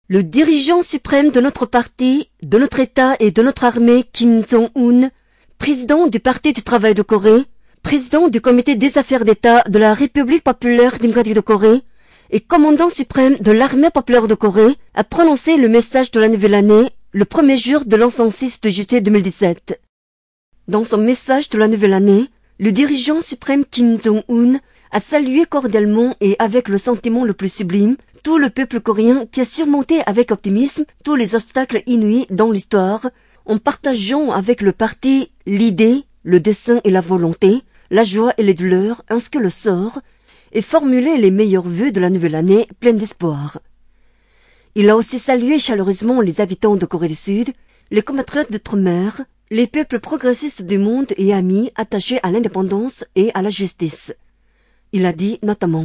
Le dirigeant suprême de notre parti, de notre État et de notre armée, Kim Jong-un, président du Parti du travail de Corée, président du comité des affaires d'État de la République populaire démocratique de Corée et commandant suprême de l'armée populaire de Corée, a prononcé le message de la nouvelle année le premier jour de l'an 106 de juillet 2017. Dans son message de la nouvelle année, le dirigeant suprême Kim Jong-un a salué cordialement et avec le sentiment le plus sublime tout le peuple coréen qui a surmonté avec optimisme tous les obstacles inouïs dans l'histoire, en partageant avec le parti l'idée, le dessein et la volonté, la joie et les douleurs ainsi que le sort, et formulé les meilleurs vœux de la nouvelle année pleine d'espoir. Il a aussi salué chaleureusement les habitants de Corée du Sud, les compatriotes d'outre-mer, les peuples progressistes du monde et amis attachés à l'indépendance et à la justice. Il a dit notamment: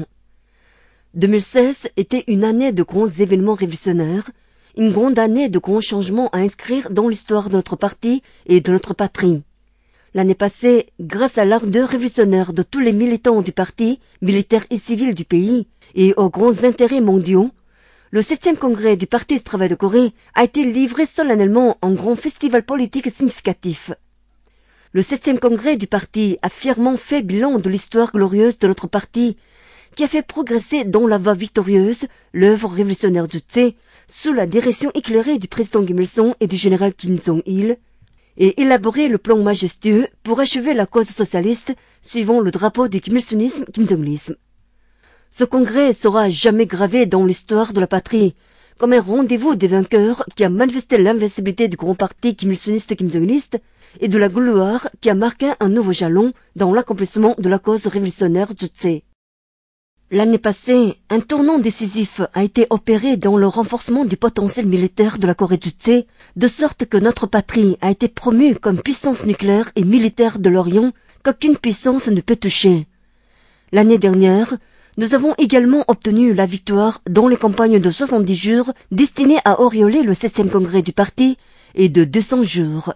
2016 était une année de grands événements révolutionnaires, une grande année de grands changements à inscrire dans l'histoire de notre parti et de notre patrie. L'année passée, grâce à l'ardeur révolutionnaire de tous les militants du parti, militaires et civils du pays, et aux grands intérêts mondiaux, le 7e congrès du Parti du travail de Corée a été livré solennellement en grand festival politique significatif. Le 7e congrès du parti a fièrement fait bilan de l'histoire glorieuse de notre parti, qui a fait progresser dans la voie victorieuse l'œuvre révolutionnaire du Tse, sous la direction éclairée du président Kim Il-sung et du général Kim Jong-il, et élaboré le plan majestueux pour achever la cause socialiste suivant le drapeau du Kim Il-sungisme, Kim Jong-ilisme. Ce congrès sera jamais gravé dans l'histoire de la patrie, comme un rendez-vous des vainqueurs qui a manifesté l'invincibilité du grand parti Kim Il-sungiste Kim Jong-iliste et de la gloire qui a marqué un nouveau jalon dans l'accomplissement de la cause révolutionnaire du Tse. L'année passée, un tournant décisif a été opéré dans le renforcement du potentiel militaire de la Corée du Tse, de sorte que notre patrie a été promue comme puissance nucléaire et militaire de l'Orient qu'aucune puissance ne peut toucher. L'année dernière, nous avons également obtenu la victoire dans les campagnes de 70 jours destinées à auréoler le 7e congrès du parti et de 200 jours.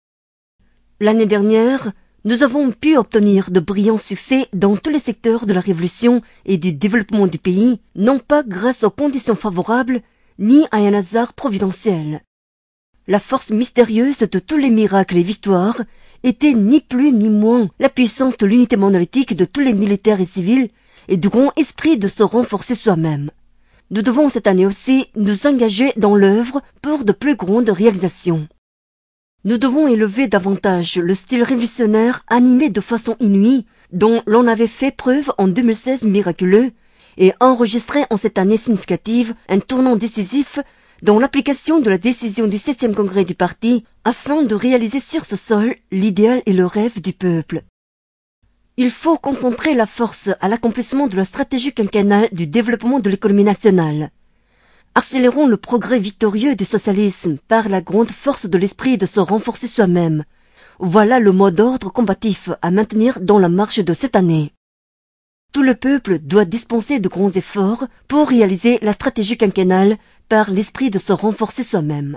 L'année dernière, nous avons pu obtenir de brillants succès dans tous les secteurs de la révolution et du développement du pays, non pas grâce aux conditions favorables, ni à un hasard providentiel. La force mystérieuse de tous les miracles et victoires était ni plus ni moins la puissance de l'unité monolithique de tous les militaires et civils et du grand esprit de se renforcer soi-même. Nous devons cette année aussi nous engager dans l'œuvre pour de plus grandes réalisations. Nous devons élever davantage le style révolutionnaire animé de façon inouïe dont l'on avait fait preuve en 2016 miraculeux et enregistrer en cette année significative un tournant décisif dans l'application de la décision du 7e congrès du parti afin de réaliser sur ce sol l'idéal et le rêve du peuple. Il faut concentrer la force à l'accomplissement de la stratégie quinquennale du développement de l'économie nationale. Accélérons le progrès victorieux du socialisme par la grande force de l'esprit de se renforcer soi-même. Voilà le mot d'ordre combatif à maintenir dans la marche de cette année. Tout le peuple doit dispenser de grands efforts pour réaliser la stratégie quinquennale par l'esprit de se renforcer soi-même.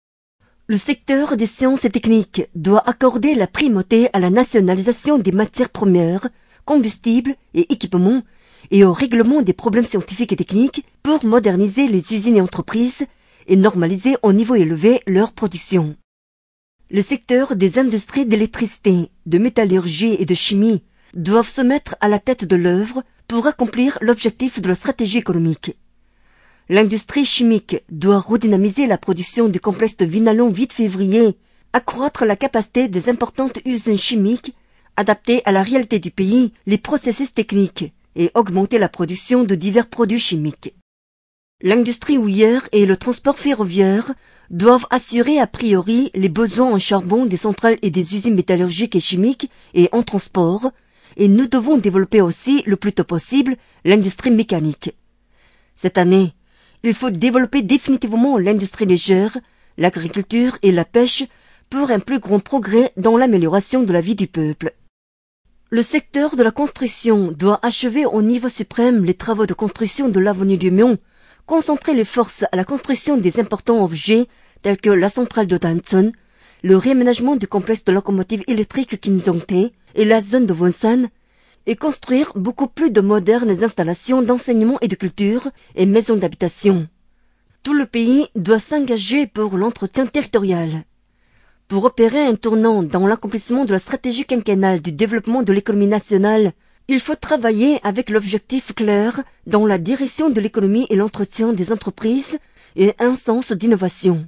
Le secteur des sciences et techniques doit accorder la primauté à la nationalisation des matières premières, combustibles et équipements et au règlement des problèmes scientifiques et techniques pour moderniser les usines et entreprises et normaliser au niveau élevé leur production. Le secteur des industries d'électricité, de métallurgie et de chimie doivent se mettre à la tête de l'œuvre pour accomplir l'objectif de la stratégie économique. L'industrie chimique doit redynamiser la production du complexe de Vinalon Vite-Février, accroître la capacité des importantes usines chimiques, adapter à la réalité du pays les processus techniques et augmenter la production de divers produits chimiques. L'industrie houillère et le transport ferroviaire doivent assurer a priori les besoins en charbon des centrales et des usines métallurgiques et chimiques et en transport, et nous devons développer aussi le plus tôt possible l'industrie mécanique. Cette année, il faut développer définitivement l'industrie légère, l'agriculture et la pêche pour un plus grand progrès dans l'amélioration de la vie du peuple. Le secteur de la construction doit achever au niveau suprême les travaux de construction de l'avenue du Myon, concentrer les forces à la construction des importants objets tels que la centrale de Danson, le réaménagement du complexe de locomotives électriques Kinjongtae et la zone de Wonsan, et construire beaucoup plus de modernes installations d'enseignement et de culture et maisons d'habitation. Tout le pays doit s'engager pour l'entretien territorial. Pour opérer un tournant dans l'accomplissement de la stratégie quinquennale du développement de l'économie nationale, il faut travailler avec l'objectif clair dans la direction de l'économie et l'entretien des entreprises et un sens d'innovation.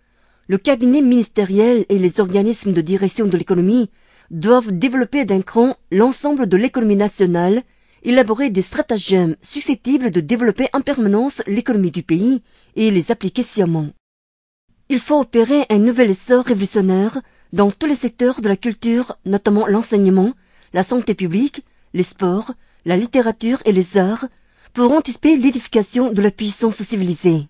Le cabinet ministériel et les organismes de direction de l'économie doivent développer d'un cran l'ensemble de l'économie nationale, élaborer des stratagèmes susceptibles de développer en permanence l'économie du pays et les appliquer sciemment. Il faut opérer un nouvel essor révolutionnaire dans tous les secteurs de la culture, notamment l'enseignement, la santé publique, les sports, la littérature et les arts, pour anticiper l'édification de la puissance civilisée.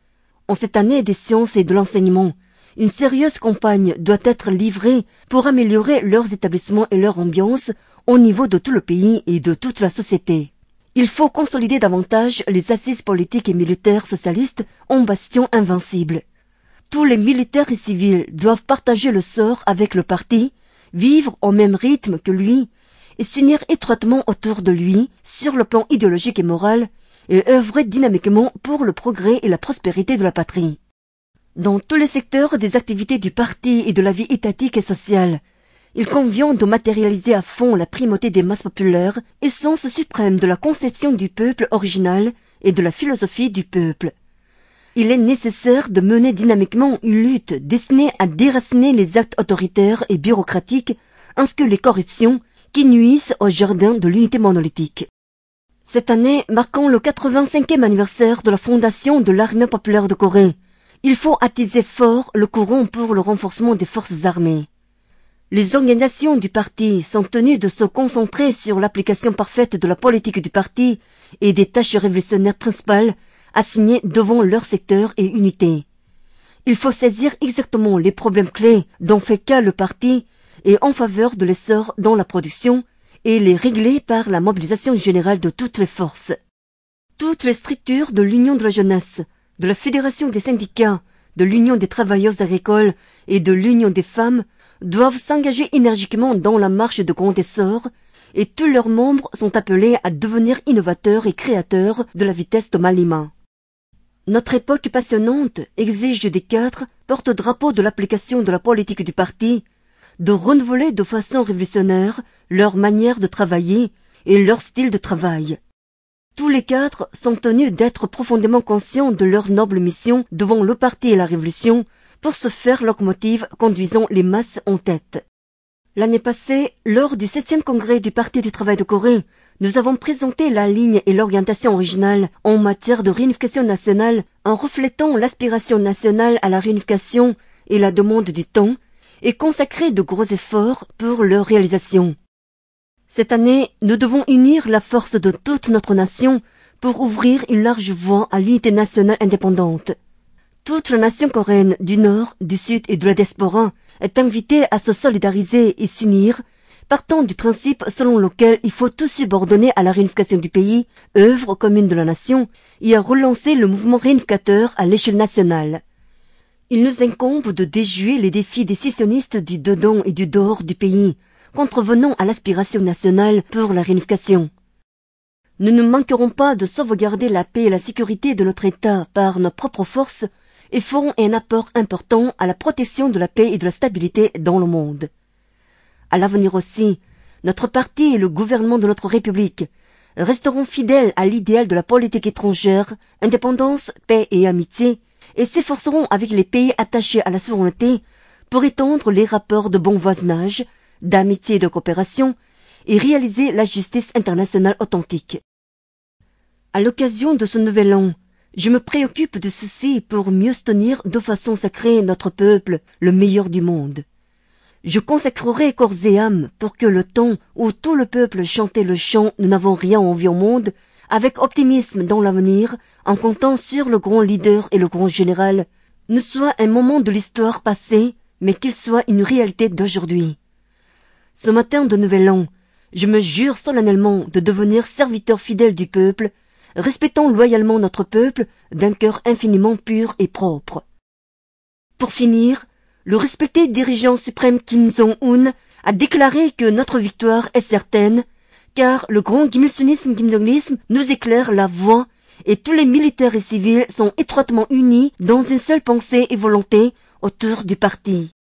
En cette année des sciences et de l'enseignement, une sérieuse campagne doit être livrée pour améliorer leurs établissements et leur ambiance au niveau de tout le pays et de toute la société. Il faut consolider davantage les assises politiques et militaires socialistes en bastion invincible. Tous les militaires et civils doivent partager le sort avec le parti, vivre au même rythme que lui et s'unir étroitement autour de lui sur le plan idéologique et moral et œuvrer dynamiquement pour le progrès et la prospérité de la patrie. Dans tous les secteurs des activités du parti et de la vie étatique et sociale, il convient de matérialiser à fond la primauté des masses populaires, essence suprême de la conception du peuple original et de la philosophie du peuple. Il est nécessaire de mener dynamiquement une lutte destinée à déraciner les actes autoritaires et bureaucratiques, ainsi que les corruptions qui nuisent au jardin de l'unité monolithique. Cette année marquant le 85e anniversaire de la fondation de l'Armée populaire de Corée, il faut attiser fort le courant pour le renforcement des forces armées. Les organisations du parti sont tenues de se concentrer sur l'application parfaite de la politique du parti et des tâches révolutionnaires principales assignées devant leur secteur et unité. Il faut saisir exactement les problèmes clés dont fait cas le parti et en faveur de l'essor dans la production et les régler par la mobilisation générale de toutes les forces. Toutes les structures de l'Union de la jeunesse, de la Fédération des syndicats, de l'Union des travailleurs agricoles et de l'Union des femmes doivent s'engager énergiquement dans la marche de grand essor et tous leurs membres sont appelés à devenir innovateurs et créateurs de la vitesse de Malima. Notre époque passionnante exige des cadres porte-drapeaux de l'application de la politique du parti de renouveler de façon révolutionnaire leur manière de travailler et leur style de travail. Tous les cadres sont tenus d'être profondément conscients de leur noble mission devant le parti et la révolution pour se faire locomotive conduisant les masses en tête. L'année passée, lors du 7e congrès du Parti du travail de Corée, nous avons présenté la ligne et l'orientation originale en matière de réunification nationale en reflétant l'aspiration nationale à la réunification et la demande du temps et consacré de gros efforts pour leur réalisation. Cette année, nous devons unir la force de toute notre nation pour ouvrir une large voie à l'unité nationale indépendante. Toute la nation coréenne du Nord, du Sud et de la diaspora est invitée à se solidariser et s'unir, partant du principe selon lequel il faut tout subordonner à la réunification du pays, œuvre commune de la nation, et à relancer le mouvement réunificateur à l'échelle nationale. Il nous incombe de déjouer les défis décisionnistes du dedans et du dehors du pays, contrevenant à l'aspiration nationale pour la réunification. Nous ne manquerons pas de sauvegarder la paix et la sécurité de notre État par nos propres forces et feront un apport important à la protection de la paix et de la stabilité dans le monde. À l'avenir aussi, notre parti et le gouvernement de notre République resteront fidèles à l'idéal de la politique étrangère, indépendance, paix et amitié, et s'efforceront avec les pays attachés à la souveraineté pour étendre les rapports de bon voisinage, d'amitié et de coopération, et réaliser la justice internationale authentique. À l'occasion de ce nouvel an, je me préoccupe de ceci pour mieux tenir de façon sacrée notre peuple, le meilleur du monde. Je consacrerai corps et âme pour que le temps où tout le peuple chantait le chant « Nous n'avons rien envie au monde », avec optimisme dans l'avenir, en comptant sur le grand leader et le grand général, ne soit un moment de l'histoire passée, mais qu'il soit une réalité d'aujourd'hui. Ce matin de Nouvel An, je me jure solennellement de devenir serviteur fidèle du peuple, respectant loyalement notre peuple d'un cœur infiniment pur et propre. Pour finir, le respecté dirigeant suprême Kim Jong-un a déclaré que notre victoire est certaine, car le grand kim il-sungisme, kim jong-lisme nous éclaire la voie et tous les militaires et civils sont étroitement unis dans une seule pensée et volonté autour du parti.